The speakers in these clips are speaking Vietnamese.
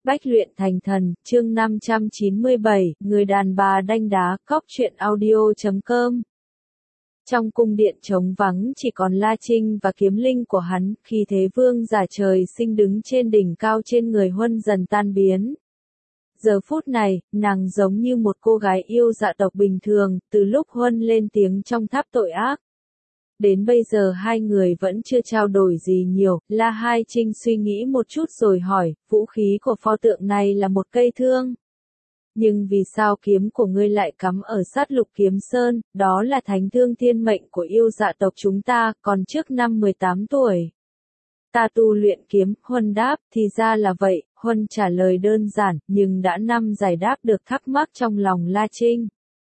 Bách luyện thành thần, chương 597, người đàn bà đanh đá, cóc truyện audio.com. Trong cung điện trống vắng chỉ còn La Trinh và kiếm linh của hắn, khi thế vương giả trời sinh đứng trên đỉnh cao trên người Huân dần tan biến. Giờ phút này, nàng giống như một cô gái yêu dạ tộc bình thường, từ lúc Huân lên tiếng trong tháp tội ác. Đến bây giờ hai người vẫn chưa trao đổi gì nhiều, La Hai Trinh suy nghĩ một chút rồi hỏi, vũ khí của pho tượng này là một cây thương. Nhưng vì sao kiếm của ngươi lại cắm ở sát lục kiếm sơn, đó là thánh thương thiên mệnh của yêu dạ tộc chúng ta, còn trước năm 18 tuổi. Ta tu luyện kiếm, Huân đáp, thì ra là vậy, Huân trả lời đơn giản, nhưng đã giải đáp được thắc mắc trong lòng La Trinh.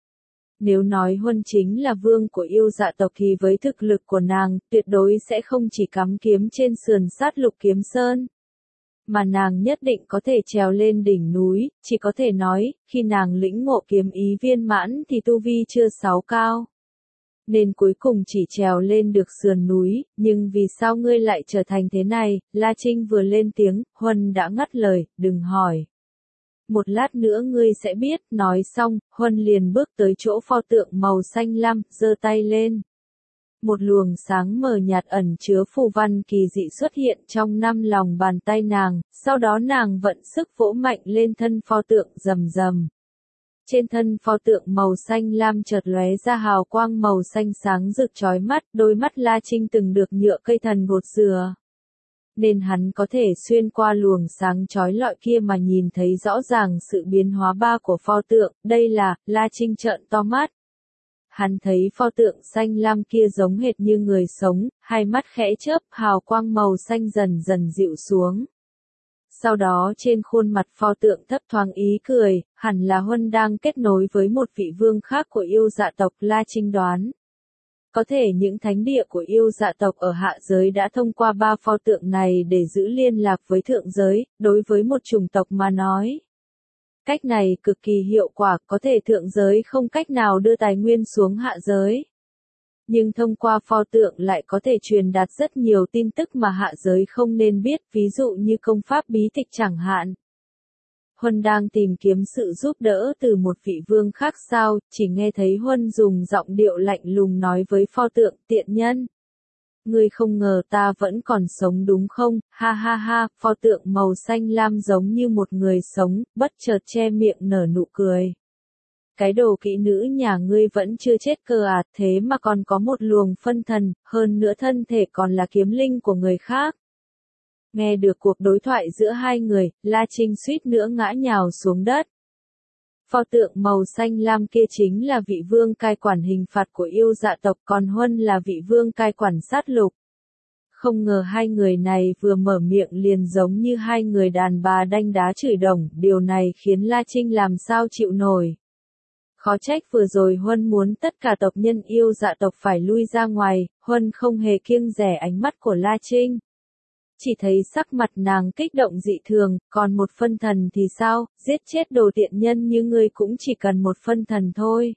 Nếu nói Huân chính là vương của yêu dạ tộc thì với thực lực của nàng, tuyệt đối sẽ không chỉ cắm kiếm trên sườn sát lục kiếm sơn. Mà nàng nhất định có thể trèo lên đỉnh núi, chỉ có thể nói, khi nàng lĩnh ngộ kiếm ý viên mãn thì tu vi chưa sáu cao. Nên cuối cùng chỉ trèo lên được sườn núi, nhưng vì sao ngươi lại trở thành thế này, La Trinh vừa lên tiếng, Huân đã ngắt lời, đừng hỏi. Một lát nữa ngươi sẽ biết, nói xong, Huân liền bước tới chỗ pho tượng màu xanh lam, giơ tay lên. Một luồng sáng mờ nhạt ẩn chứa phù văn kỳ dị xuất hiện trong lòng bàn tay nàng, sau đó nàng vận sức vỗ mạnh lên thân pho tượng rầm rầm. Trên thân pho tượng màu xanh lam chợt lóe ra hào quang màu xanh sáng rực chói mắt, đôi mắt La Trinh từng được nhựa cây thần gột rửa. Nên hắn có thể xuyên qua luồng sáng chói lọi kia mà nhìn thấy rõ ràng sự biến hóa của pho tượng, đây là, La Trinh trợn to mắt. Hắn thấy pho tượng xanh lam kia giống hệt như người sống, hai mắt khẽ chớp, hào quang màu xanh dần dần dịu xuống. Sau đó trên khuôn mặt pho tượng thấp thoáng ý cười, hẳn là Huân đang kết nối với một vị vương khác của yêu dạ tộc, La Trinh đoán. Có thể những thánh địa của yêu dạ tộc ở hạ giới đã thông qua ba pho tượng này để giữ liên lạc với thượng giới, đối với một chủng tộc mà nói. Cách này cực kỳ hiệu quả, có thể thượng giới không cách nào đưa tài nguyên xuống hạ giới. Nhưng thông qua pho tượng lại có thể truyền đạt rất nhiều tin tức mà hạ giới không nên biết, ví dụ như công pháp bí tịch chẳng hạn. Huân đang tìm kiếm sự giúp đỡ từ một vị vương khác sao, chỉ nghe thấy Huân dùng giọng điệu lạnh lùng nói với pho tượng, tiện nhân. Ngươi không ngờ ta vẫn còn sống đúng không, ha ha ha, pho tượng màu xanh lam giống như một người sống, bất chợt che miệng nở nụ cười. Cái đồ kỹ nữ nhà ngươi vẫn chưa chết cơ à, thế mà còn có một luồng phân thần, hơn nữa thân thể còn là kiếm linh của người khác. Nghe được cuộc đối thoại giữa hai người, La Trinh suýt nữa ngã nhào xuống đất. Pho tượng màu xanh lam kia chính là vị vương cai quản hình phạt của yêu dạ tộc, còn Huân là vị vương cai quản sát lục. Không ngờ hai người này vừa mở miệng liền giống như hai người đàn bà đanh đá chửi đồng, điều này khiến La Trinh làm sao chịu nổi. Khó trách vừa rồi Huân muốn tất cả tộc nhân yêu dạ tộc phải lui ra ngoài, Huân không hề kiêng dè ánh mắt của La Trinh. Chỉ thấy sắc mặt nàng kích động dị thường, còn một phân thần thì sao, giết chết đồ tiện nhân như ngươi cũng chỉ cần một phân thần thôi.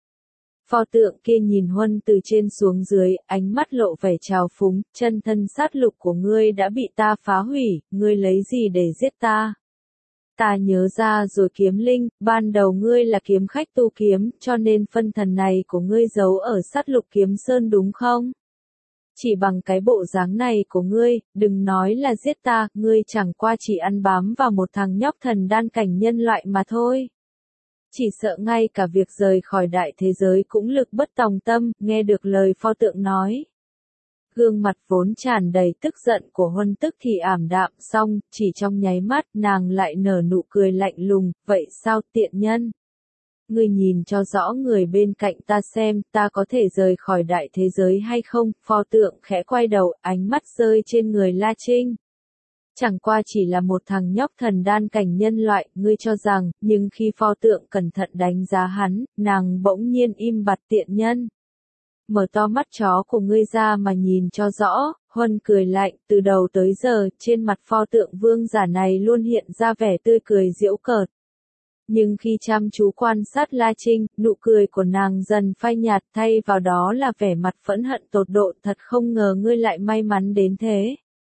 Pho tượng kia nhìn Huân từ trên xuống dưới, ánh mắt lộ vẻ trào phúng, chân thân sát lục của ngươi đã bị ta phá hủy, ngươi lấy gì để giết ta? Ta nhớ ra rồi kiếm linh, ban đầu ngươi là kiếm khách tu kiếm, cho nên phân thần này của ngươi giấu ở sát lục kiếm sơn đúng không? Chỉ bằng cái bộ dáng này của ngươi, đừng nói là giết ta, ngươi chẳng qua chỉ ăn bám vào một thằng nhóc thần đan cảnh nhân loại mà thôi. Chỉ sợ ngay cả việc rời khỏi đại thế giới cũng lực bất tòng tâm, nghe được lời pho tượng nói. Gương mặt vốn tràn đầy tức giận của Huân tức thì ảm đạm xong, chỉ trong nháy mắt nàng lại nở nụ cười lạnh lùng, vậy sao tiện nhân? Ngươi nhìn cho rõ người bên cạnh ta xem, ta có thể rời khỏi đại thế giới hay không? Pho tượng khẽ quay đầu, ánh mắt rơi trên người La Trinh. Chẳng qua chỉ là một thằng nhóc thần đan cảnh nhân loại, ngươi cho rằng, nhưng khi pho tượng cẩn thận đánh giá hắn, nàng bỗng nhiên im bặt tiện nhân. Mở to mắt chó của ngươi ra mà nhìn cho rõ, Huân cười lạnh, từ đầu tới giờ, trên mặt pho tượng vương giả này luôn hiện ra vẻ tươi cười giễu cợt. Nhưng khi chăm chú quan sát La Trinh, nụ cười của nàng dần phai nhạt, thay vào đó là vẻ mặt phẫn hận tột độ, thật không ngờ ngươi lại may mắn đến thế.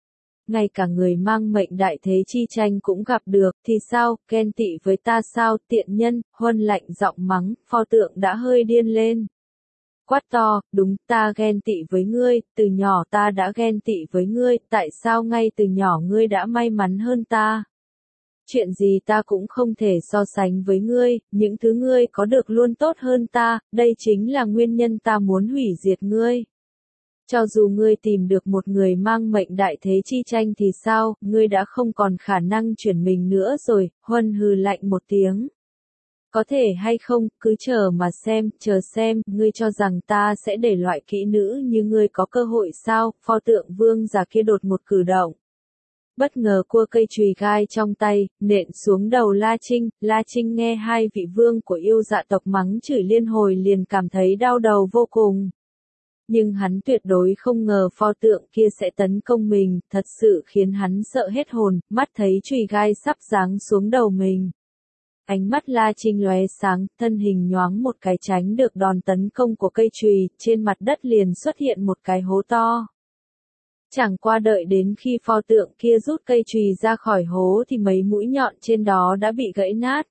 ngay cả người mang mệnh đại thế chi tranh cũng gặp được, thì sao, ghen tị với ta sao, tiện nhân, Huân lạnh giọng mắng, pho tượng đã hơi điên lên. Quát to, đúng, ta ghen tị với ngươi, từ nhỏ ta đã ghen tị với ngươi, tại sao ngay từ nhỏ ngươi đã may mắn hơn ta? Chuyện gì ta cũng không thể so sánh với ngươi, những thứ ngươi có được luôn tốt hơn ta, đây chính là nguyên nhân ta muốn hủy diệt ngươi. Cho dù ngươi tìm được một người mang mệnh đại thế chi tranh thì sao, ngươi đã không còn khả năng chuyển mình nữa rồi, Huân hừ lạnh một tiếng. Có thể hay không, cứ chờ mà chờ xem, ngươi cho rằng ta sẽ để loại kỹ nữ như ngươi có cơ hội sao, pho tượng vương giả kia đột một cử động. Bất ngờ cua cây chùy gai trong tay, nện xuống đầu La Trinh nghe hai vị vương của yêu dạ tộc mắng chửi liên hồi liền cảm thấy đau đầu vô cùng. Nhưng hắn tuyệt đối không ngờ pho tượng kia sẽ tấn công mình, thật sự khiến hắn sợ hết hồn, mắt thấy chùy gai sắp giáng xuống đầu mình. Ánh mắt La Trinh lóe sáng, thân hình nhoáng một cái tránh được đòn tấn công của cây chùy, trên mặt đất liền xuất hiện một cái hố to. Chẳng qua đợi đến khi pho tượng kia rút cây chùy ra khỏi hố thì mấy mũi nhọn trên đó đã bị gãy nát.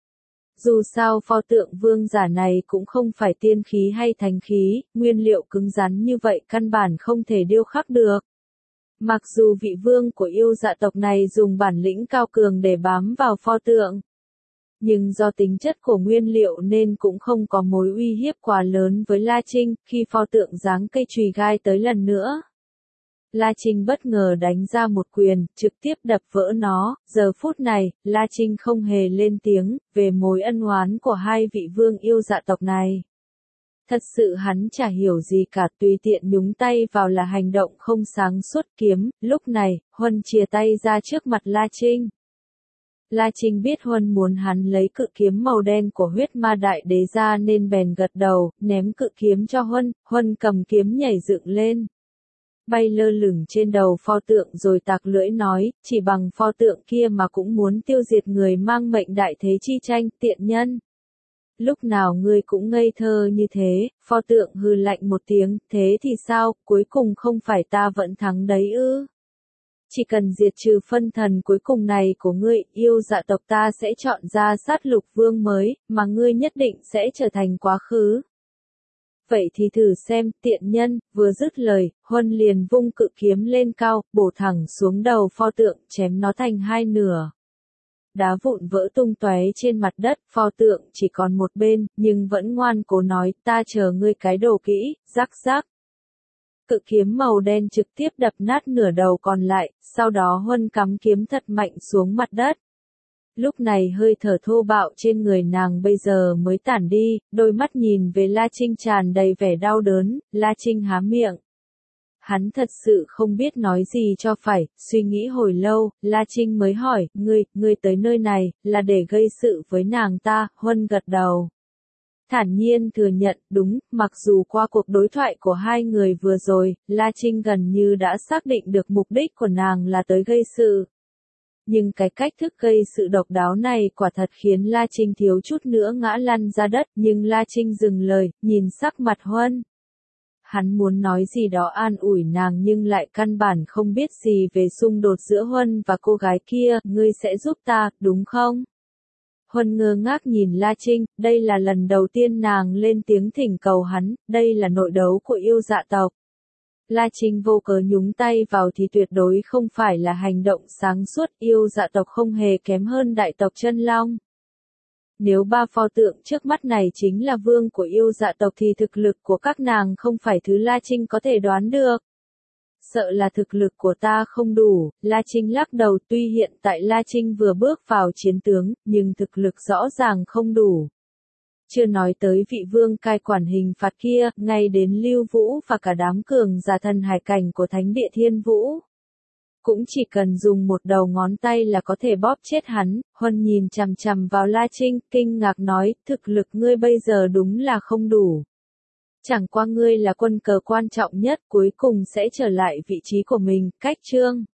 Dù sao pho tượng vương giả này cũng không phải tiên khí hay thánh khí, nguyên liệu cứng rắn như vậy căn bản không thể điêu khắc được. Mặc dù vị vương của yêu dạ tộc này dùng bản lĩnh cao cường để bám vào pho tượng, nhưng do tính chất của nguyên liệu nên cũng không có mối uy hiếp quá lớn với La Trinh, khi pho tượng giáng cây chùy gai tới lần nữa. La Trinh bất ngờ đánh ra một quyền, trực tiếp đập vỡ nó, giờ phút này, La Trinh không hề lên tiếng, về mối ân oán của hai vị vương yêu dạ tộc này. Thật sự hắn chả hiểu gì cả, tùy tiện nhúng tay vào là hành động không sáng suốt kiếm, lúc này, Huân chìa tay ra trước mặt La Trinh. La Trinh biết Huân muốn hắn lấy cự kiếm màu đen của huyết ma đại đế ra nên bèn gật đầu, ném cự kiếm cho Huân cầm kiếm nhảy dựng lên. Bay lơ lửng trên đầu pho tượng rồi tạc lưỡi nói, chỉ bằng pho tượng kia mà cũng muốn tiêu diệt người mang mệnh đại thế chi tranh, tiện nhân. Lúc nào ngươi cũng ngây thơ như thế, pho tượng hừ lạnh một tiếng, thế thì sao, cuối cùng không phải ta vẫn thắng đấy ư? Chỉ cần diệt trừ phân thần cuối cùng này của ngươi, yêu dạ tộc ta sẽ chọn ra sát lục vương mới, mà ngươi nhất định sẽ trở thành quá khứ. Vậy thì thử xem, tiện nhân, vừa dứt lời, Huân liền vung cự kiếm lên cao, bổ thẳng xuống đầu pho tượng, chém nó thành hai nửa. Đá vụn vỡ tung tóe trên mặt đất, pho tượng chỉ còn một bên, nhưng vẫn ngoan cố nói, ta chờ ngươi cái đồ kỹ, rắc rắc. Cự kiếm màu đen trực tiếp đập nát nửa đầu còn lại, sau đó Huân cắm kiếm thật mạnh xuống mặt đất. Lúc này hơi thở thô bạo trên người nàng bây giờ mới tản đi, đôi mắt nhìn về La Trinh tràn đầy vẻ đau đớn, La Trinh há miệng. Hắn thật sự không biết nói gì cho phải, suy nghĩ hồi lâu, La Trinh mới hỏi, ngươi tới nơi này, là để gây sự với nàng ta, Huân gật đầu. Thản nhiên thừa nhận, đúng, mặc dù qua cuộc đối thoại của hai người vừa rồi, La Trinh gần như đã xác định được mục đích của nàng là tới gây sự. Nhưng cái cách thức gây sự độc đáo này quả thật khiến La Trinh thiếu chút nữa ngã lăn ra đất, nhưng La Trinh dừng lời, nhìn sắc mặt Huân. Hắn muốn nói gì đó an ủi nàng nhưng lại căn bản không biết gì về xung đột giữa Huân và cô gái kia, ngươi sẽ giúp ta, đúng không? Huân ngơ ngác nhìn La Trinh, đây là lần đầu tiên nàng lên tiếng thỉnh cầu hắn, đây là nội đấu của yêu dạ tộc. La Trinh vô cớ nhúng tay vào thì tuyệt đối không phải là hành động sáng suốt, yêu dạ tộc không hề kém hơn đại tộc Chân Long. Nếu ba pho tượng trước mắt này chính là vương của yêu dạ tộc thì thực lực của các nàng không phải thứ La Trinh có thể đoán được. Sợ là thực lực của ta không đủ, La Trinh lắc đầu, tuy hiện tại La Trinh vừa bước vào chiến tướng, nhưng thực lực rõ ràng không đủ. Chưa nói tới vị vương cai quản hình phạt kia, ngay đến Lưu Vũ và cả đám cường giả thần hải cảnh của Thánh Địa Thiên Vũ. Cũng chỉ cần dùng một đầu ngón tay là có thể bóp chết hắn, Huân nhìn chằm chằm vào La Trinh, kinh ngạc nói, thực lực ngươi bây giờ đúng là không đủ. Chẳng qua ngươi là quân cờ quan trọng nhất cuối cùng sẽ trở lại vị trí của mình, cách chương.